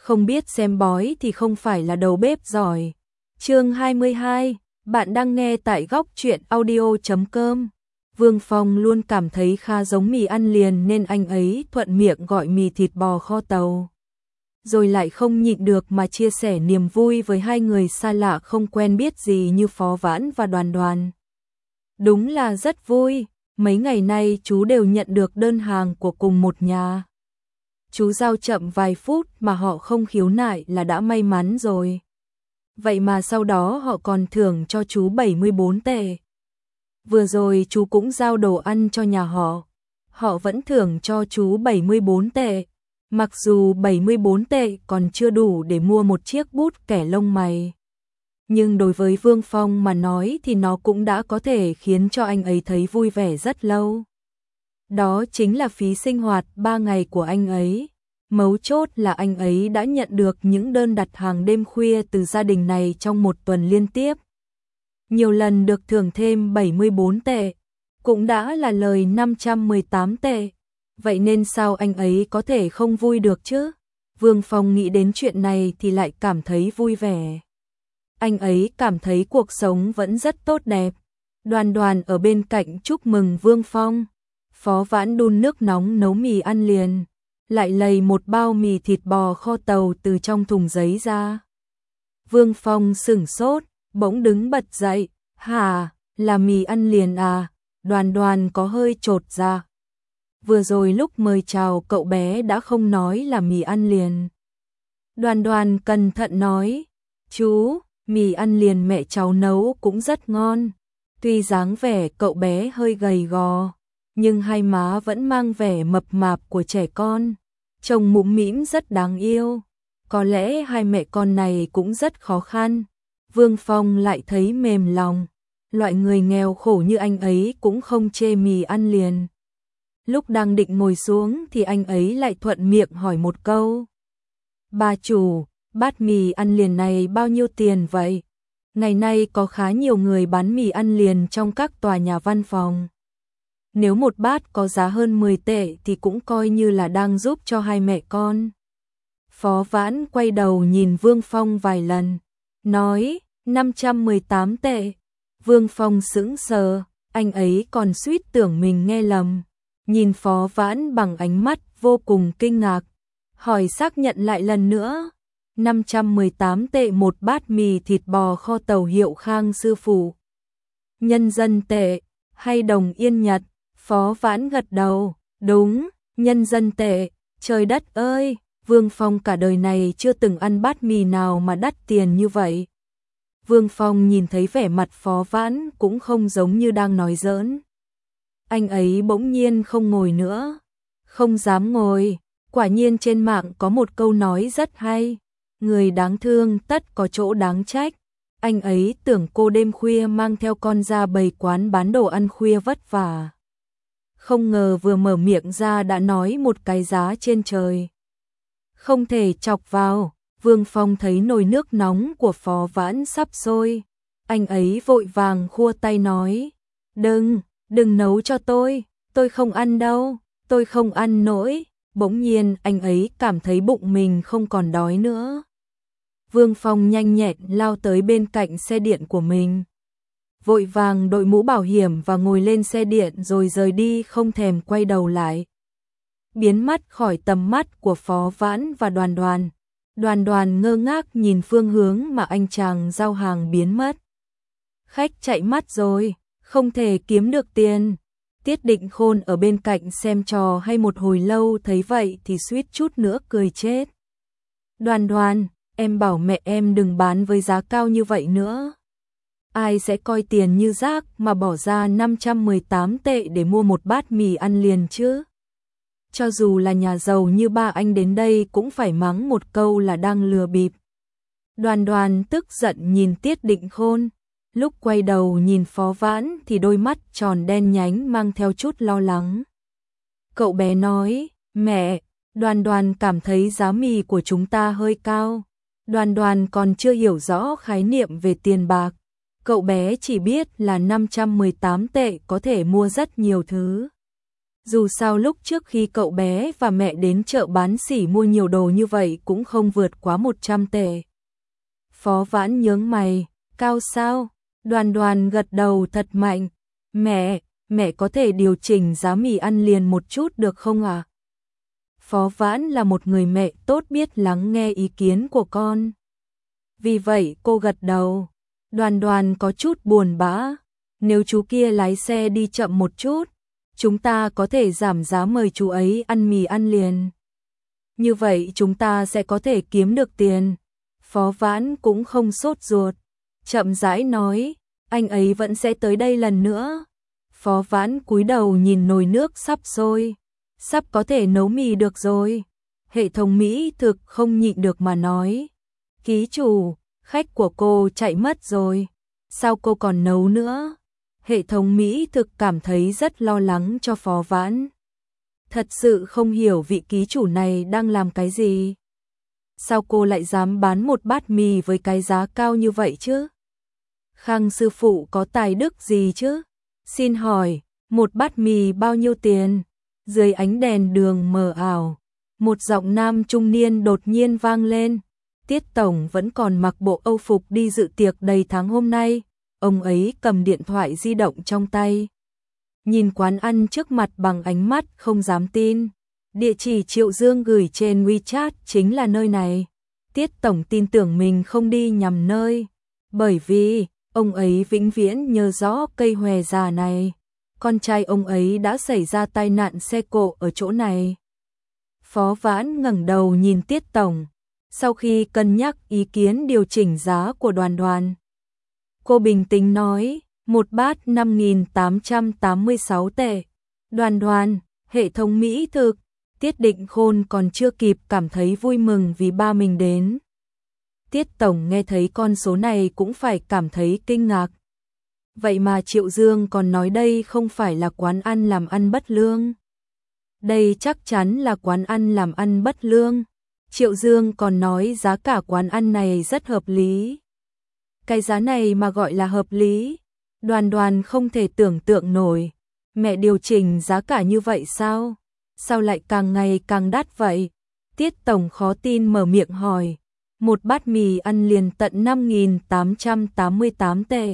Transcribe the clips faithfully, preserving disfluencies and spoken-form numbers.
không biết xem bói thì không phải là đầu bếp giỏi. Chương hai mươi hai, bạn đang nghe tại góc truyện audio chấm com. Vương Phong luôn cảm thấy khá giống mì ăn liền nên anh ấy thuận miệng gọi mì thịt bò kho tàu. Rồi lại không nhịn được mà chia sẻ niềm vui với hai người xa lạ không quen biết gì như Phó Vãn và Đoàn Đoàn. Đúng là rất vui, mấy ngày nay chú đều nhận được đơn hàng của cùng một nhà. Chú giao chậm vài phút mà họ không khiếu nại là đã may mắn rồi. Vậy mà sau đó họ còn thưởng cho chú bảy mươi bốn tệ. Vừa rồi chú cũng giao đồ ăn cho nhà họ. Họ vẫn thưởng cho chú bảy mươi bốn tệ. Mặc dù bảy mươi bốn tệ còn chưa đủ để mua một chiếc bút kẻ lông mày. Nhưng đối với Vương Phong mà nói thì nó cũng đã có thể khiến cho anh ấy thấy vui vẻ rất lâu. Đó chính là phí sinh hoạt ba ngày của anh ấy. Mấu chốt là anh ấy đã nhận được những đơn đặt hàng đêm khuya từ gia đình này trong một tuần liên tiếp. Nhiều lần được thưởng thêm bảy mươi bốn tệ, cũng đã là lời năm trăm mười tám tệ. Vậy nên sao anh ấy có thể không vui được chứ? Vương Phong nghĩ đến chuyện này thì lại cảm thấy vui vẻ. Anh ấy cảm thấy cuộc sống vẫn rất tốt đẹp. Đoàn Đoàn ở bên cạnh chúc mừng Vương Phong. Phó Vãn đun nước nóng nấu mì ăn liền, lại lầy một bao mì thịt bò kho tàu từ trong thùng giấy ra. Vương Phong sửng sốt, bỗng đứng bật dậy, hả, là mì ăn liền à? Đoàn Đoàn có hơi chột dạ. Vừa rồi lúc mời chào cậu bé đã không nói là mì ăn liền. Đoàn Đoàn cẩn thận nói, chú, mì ăn liền mẹ cháu nấu cũng rất ngon. Tuy dáng vẻ cậu bé hơi gầy gò, nhưng hai má vẫn mang vẻ mập mạp của trẻ con. Trông mũm mĩm rất đáng yêu. Có lẽ hai mẹ con này cũng rất khó khăn. Vương Phong lại thấy mềm lòng. Loại người nghèo khổ như anh ấy cũng không chê mì ăn liền. Lúc đang định ngồi xuống thì anh ấy lại thuận miệng hỏi một câu. Bà chủ, bát mì ăn liền này bao nhiêu tiền vậy? Ngày nay có khá nhiều người bán mì ăn liền trong các tòa nhà văn phòng. Nếu một bát có giá hơn mười tệ thì cũng coi như là đang giúp cho hai mẹ con. Phó Vãn quay đầu nhìn Vương Phong vài lần, nói năm trăm mười tám tệ. Vương Phong sững sờ, anh ấy còn suýt tưởng mình nghe lầm. Nhìn Phó Vãn bằng ánh mắt vô cùng kinh ngạc, hỏi xác nhận lại lần nữa. năm trăm mười tám tệ một bát mì thịt bò kho tàu hiệu Khang Sư Phụ. Nhân dân tệ hay đồng yên Nhật? Phó Vãn gật đầu, đúng, nhân dân tệ. Trời đất ơi, Vương Phong cả đời này chưa từng ăn bát mì nào mà đắt tiền như vậy. Vương Phong nhìn thấy vẻ mặt Phó Vãn cũng không giống như đang nói giỡn. Anh ấy bỗng nhiên không ngồi nữa, không dám ngồi. Quả nhiên trên mạng có một câu nói rất hay, người đáng thương tất có chỗ đáng trách. Anh ấy tưởng cô đêm khuya mang theo con ra bày quán bán đồ ăn khuya vất vả. Không ngờ vừa mở miệng ra đã nói một cái giá trên trời. Không thể chọc vào. Vương Phong thấy nồi nước nóng của Phó Vãn sắp sôi. Anh ấy vội vàng khua tay nói, đừng, đừng nấu cho tôi, tôi không ăn đâu, tôi không ăn nổi. Bỗng nhiên anh ấy cảm thấy bụng mình không còn đói nữa. Vương Phong nhanh nhẹn lao tới bên cạnh xe điện của mình. Vội vàng đội mũ bảo hiểm và ngồi lên xe điện rồi rời đi không thèm quay đầu lại. Biến mất khỏi tầm mắt của Phó Vãn và Đoàn Đoàn. Đoàn Đoàn ngơ ngác nhìn phương hướng mà anh chàng giao hàng biến mất. Khách chạy mất rồi, không thể kiếm được tiền. Tiết Định Khôn ở bên cạnh xem trò hay một hồi lâu thấy vậy thì suýt chút nữa cười chết. Đoàn Đoàn, em bảo mẹ em đừng bán với giá cao như vậy nữa. Ai sẽ coi tiền như rác mà bỏ ra năm trăm mười tám tệ để mua một bát mì ăn liền chứ? Cho dù là nhà giàu như ba anh đến đây cũng phải mắng một câu là đang lừa bịp. Đoàn Đoàn tức giận nhìn Tiết Định Khôn. Lúc quay đầu nhìn Phó Vãn thì đôi mắt tròn đen nhánh mang theo chút lo lắng. Cậu bé nói, mẹ, Đoàn Đoàn cảm thấy giá mì của chúng ta hơi cao. Đoàn Đoàn còn chưa hiểu rõ khái niệm về tiền bạc. Cậu bé chỉ biết là năm trăm mười tám tệ có thể mua rất nhiều thứ. Dù sao lúc trước khi cậu bé và mẹ đến chợ bán sỉ mua nhiều đồ như vậy cũng không vượt quá một trăm tệ. Phó Vãn nhướng mày, cao sao? Đoàn Đoàn gật đầu thật mạnh. Mẹ, mẹ có thể điều chỉnh giá mì ăn liền một chút được không ạ? À? Phó Vãn là một người mẹ tốt biết lắng nghe ý kiến của con. Vì vậy cô gật đầu. Đoàn Đoàn có chút buồn bã. Nếu chú kia lái xe đi chậm một chút, chúng ta có thể giảm giá mời chú ấy ăn mì ăn liền. Như vậy chúng ta sẽ có thể kiếm được tiền. Phó Vãn cũng không sốt ruột. Chậm rãi nói, anh ấy vẫn sẽ tới đây lần nữa. Phó Vãn cúi đầu nhìn nồi nước sắp sôi. Sắp có thể nấu mì được rồi. Hệ thống Mỹ thực không nhịn được mà nói. Ký chủ, khách của cô chạy mất rồi. Sao cô còn nấu nữa? Hệ thống Mỹ thực cảm thấy rất lo lắng cho Phó Vãn. Thật sự không hiểu vị ký chủ này đang làm cái gì. Sao cô lại dám bán một bát mì với cái giá cao như vậy chứ? Khang sư phụ có tài đức gì chứ? Xin hỏi, một bát mì bao nhiêu tiền? Dưới ánh đèn đường mờ ảo, một giọng nam trung niên đột nhiên vang lên. Tiết Tổng vẫn còn mặc bộ âu phục đi dự tiệc đầy tháng hôm nay. Ông ấy cầm điện thoại di động trong tay. Nhìn quán ăn trước mặt bằng ánh mắt không dám tin. Địa chỉ Triệu Dương gửi trên WeChat chính là nơi này. Tiết Tổng tin tưởng mình không đi nhầm nơi. Bởi vì, ông ấy vĩnh viễn nhớ rõ cây hòe già này. Con trai ông ấy đã xảy ra tai nạn xe cộ ở chỗ này. Phó Vãn ngẩng đầu nhìn Tiết Tổng. Sau khi cân nhắc ý kiến điều chỉnh giá của Đoàn Đoàn, cô bình tĩnh nói, một bát năm nghìn tám trăm tám mươi sáu tệ. Đoàn Đoàn, hệ thống Mỹ thực. Tiết Định Khôn còn chưa kịp cảm thấy vui mừng vì ba mình đến. Tiết Tổng nghe thấy con số này cũng phải cảm thấy kinh ngạc. Vậy mà Triệu Dương còn nói đây không phải là quán ăn làm ăn bất lương. Đây chắc chắn là quán ăn làm ăn bất lương. Triệu Dương còn nói giá cả quán ăn này rất hợp lý. Cái giá này mà gọi là hợp lý? Đoàn Đoàn không thể tưởng tượng nổi. Mẹ điều chỉnh giá cả như vậy sao? Sao lại càng ngày càng đắt vậy? Tiết Tổng khó tin mở miệng hỏi. Một bát mì ăn liền tận năm nghìn tám trăm tám mươi tám tệ.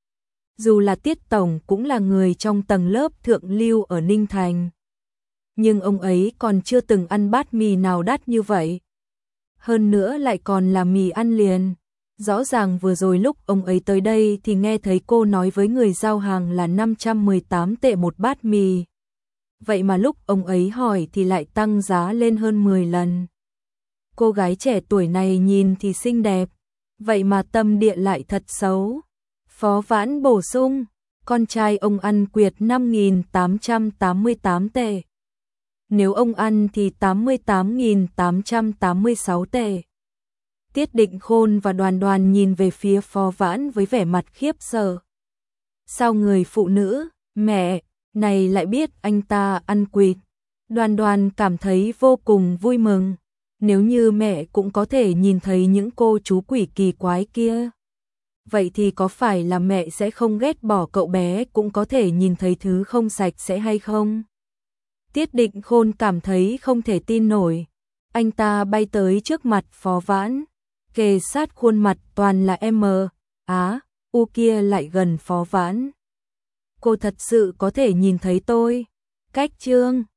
Dù là Tiết Tổng cũng là người trong tầng lớp thượng lưu ở Ninh Thành. Nhưng ông ấy còn chưa từng ăn bát mì nào đắt như vậy. Hơn nữa lại còn là mì ăn liền. Rõ ràng vừa rồi lúc ông ấy tới đây thì nghe thấy cô nói với người giao hàng là năm trăm mười tám tệ một bát mì. Vậy mà lúc ông ấy hỏi thì lại tăng giá lên hơn mười lần. Cô gái trẻ tuổi này nhìn thì xinh đẹp, vậy mà tâm địa lại thật xấu. Phó Vãn bổ sung, con trai ông ăn quyệt năm nghìn tám trăm tám mươi tám tệ. Nếu ông ăn thì tám mươi tám nghìn tám trăm tám mươi sáu tệ. Tiết Định Khôn và Đoàn Đoàn nhìn về phía Phó Vãn với vẻ mặt khiếp sợ. Sao người phụ nữ, mẹ, này lại biết anh ta ăn quỵt? Đoàn Đoàn cảm thấy vô cùng vui mừng. Nếu như mẹ cũng có thể nhìn thấy những cô chú quỷ kỳ quái kia, vậy thì có phải là mẹ sẽ không ghét bỏ cậu bé cũng có thể nhìn thấy thứ không sạch sẽ hay không? Tiết Định Khôn cảm thấy không thể tin nổi. Anh ta bay tới trước mặt Phó Vãn, kề sát khuôn mặt toàn là M, Á, U kia lại gần Phó Vãn. Cô thật sự có thể nhìn thấy tôi. Cách chương